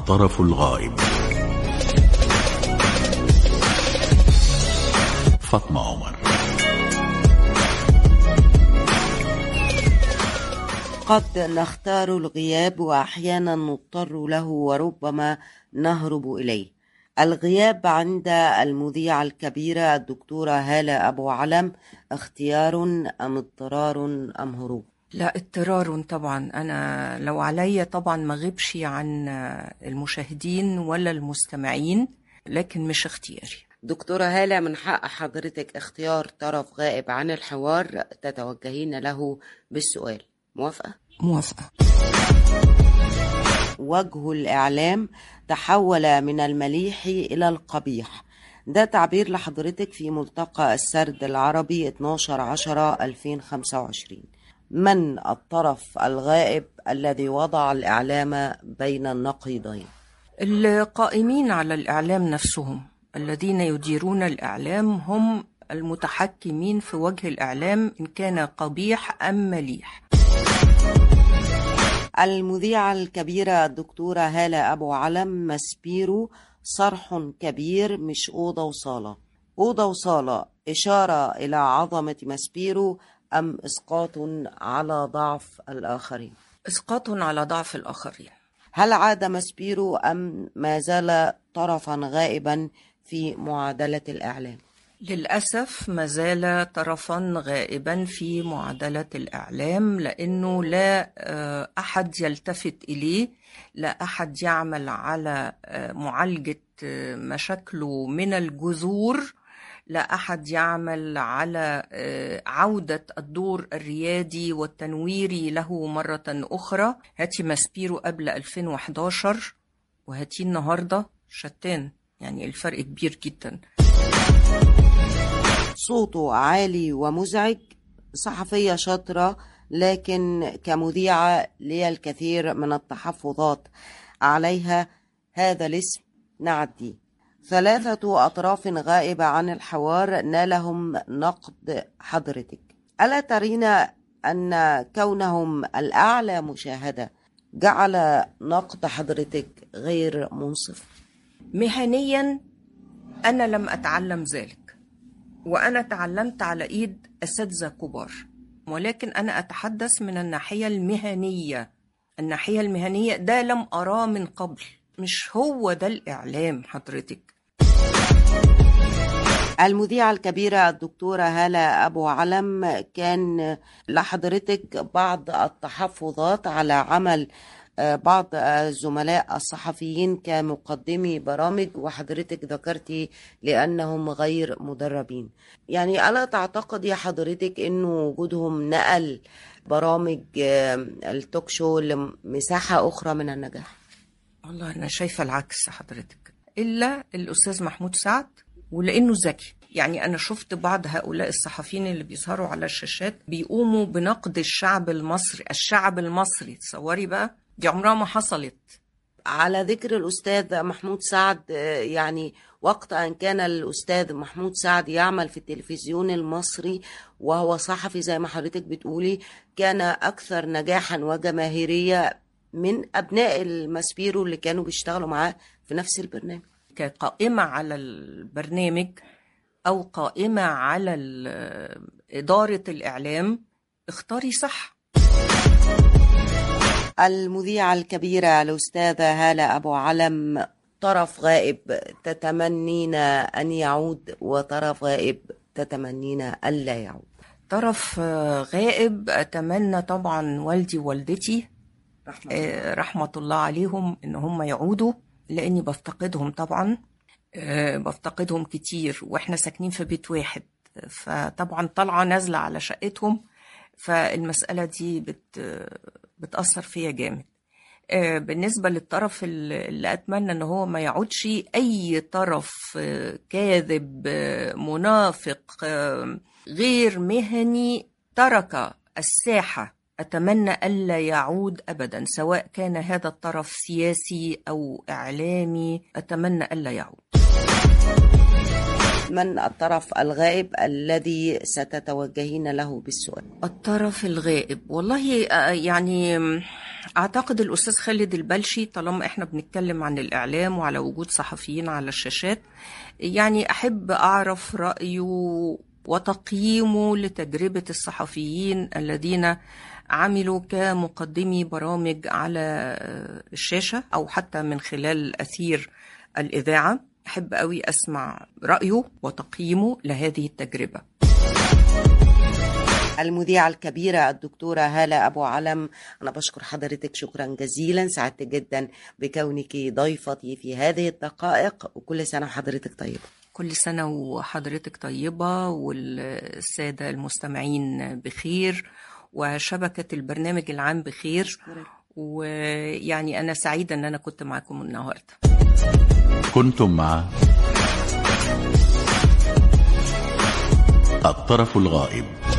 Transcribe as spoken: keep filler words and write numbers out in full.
الطرف الغائب. فاطمة عمر. قد نختار الغياب وأحيانا نضطر له وربما نهرب إليه. الغياب عند المذيعة الكبيرة الدكتورة هالة أبو علم اختيار أم اضطرار أم هروب؟ لا، اضطرار طبعا. أنا لو عليا طبعا ما غيبش عن المشاهدين ولا المستمعين، لكن مش اختياري. دكتورة هالة، من حق حضرتك اختيار طرف غائب عن الحوار تتوجهين له بالسؤال. موافقة؟ موافقة. وجه الإعلام تحول من المليح إلى القبيح، ده تعبير لحضرتك في ملتقى السرد العربي اثناشر عشرة ألفين وخمسة وعشرين. من الطرف الغائب الذي وضع الإعلام بين النقيضين؟ القائمين على الإعلام نفسهم، الذين يديرون الإعلام هم المتحكمين في وجه الإعلام إن كان قبيح أم مليح. المذيعة الكبيرة الدكتورة هالة أبو علم، مسبيرو صرح كبير مش أوضة وصالة. أوضة وصالة إشارة إلى عظمة مسبيرو أم إسقاط على ضعف الآخرين؟ إسقاط على ضعف الآخرين. هل عاد مسبيرو أم ما زال طرفا غائبا في معادلة الإعلام؟ للأسف ما زال طرفا غائبا في معادلة الإعلام، لأنه لا أحد يلتفت إليه، لا أحد يعمل على معالجة مشاكله من الجذور، لا أحد يعمل على عودة الدور الريادي والتنويري له مرة أخرى. هاتي مسبيرو قبل ألفين وإحدى عشر وهاتي النهاردة، شتان، يعني الفرق كبير جدا. صوته عالي ومزعج، صحفية شاطرة، لكن كمذيعة لي الكثير من التحفظات عليها. هذا الاسم نعدي. ثلاثة أطراف غائبة عن الحوار نالهم نقد حضرتك. ألا ترين أن كونهم الأعلى مشاهدة جعل نقد حضرتك غير منصف؟ مهنيا أنا لم أتعلم ذلك، وأنا تعلمت على إيد أساتذة كبار، ولكن أنا أتحدث من الناحية المهنية. الناحية المهنية ده لم أراه من قبل، مش هو ده الإعلام حضرتك. المذيعة الكبيرة الدكتورة هالة أبو علم، كان لحضرتك بعض التحفظات على عمل بعض الزملاء الصحفيين كمقدمي برامج، وحضرتك ذكرتي لأنهم غير مدربين. يعني ألا تعتقد يا حضرتك أنه وجودهم نقل برامج التوك شو لمساحة أخرى من النجاح؟ والله أنا شايفة العكس حضرتك، إلا الأستاذ محمود سعد، ولأنه ذكي. يعني أنا شفت بعض هؤلاء الصحفيين اللي بيظهروا على الشاشات بيقوموا بنقد الشعب المصري. الشعب المصري، تصوري بقى، دي عمرها ما حصلت. على ذكر الأستاذ محمود سعد، يعني وقت أن كان الأستاذ محمود سعد يعمل في التلفزيون المصري وهو صحفي زي ما حضرتك بتقولي، كان أكثر نجاحا وجماهيرية من أبناء المسبيرو اللي كانوا بيشتغلوا معاه في نفس البرنامج. كقائمة على البرنامج أو قائمة على إدارة الإعلام، اختاري صح. المذيعة الكبيرة الأستاذة هالة أبو علم، طرف غائب تتمنين أن يعود وطرف غائب تتمنين ألا يعود؟ طرف غائب أتمنى طبعا والدي ووالدتي رحمة الله, رحمة الله عليهم إن هم يعودوا، لأني بفتقدهم طبعا، بفتقدهم كتير، وإحنا ساكنين في بيت واحد، فطبعا طالعة نازلة على شقتهم، فالمسألة دي بت بتأثر فيا جامد. بالنسبة للطرف اللي أتمنى أنه هو ما يعودش، أي طرف كاذب منافق غير مهني ترك الساحة أتمنى ألا يعود أبدا، سواء كان هذا الطرف سياسي أو إعلامي، أتمنى ألا يعود. من الطرف الغائب الذي ستتوجهين له بالسؤال؟ الطرف الغائب، والله يعني أعتقد الأستاذ خالد البلشي، طالما إحنا بنتكلم عن الإعلام وعلى وجود صحفيين على الشاشات، يعني أحب أعرف رأيه وتقييمه لتجربة الصحفيين الذين عملوا كمقدمي برامج على الشاشة أو حتى من خلال أثير الإذاعة. أحب أوي أسمع رأيه وتقييمه لهذه التجربة. المذيعة الكبيرة الدكتورة هالة أبو علم، أنا بشكر حضرتك شكرا جزيلا، سعدت جدا بكونك ضيفتي في هذه الدقائق، وكل سنة وحضرتك طيبة. كل سنة وحضرتك طيبة والسادة المستمعين بخير وشبكة البرنامج العام بخير. ويعني أنا سعيدة أن أنا كنت معكم النهاردة. كنتم مع الطرف الغائب.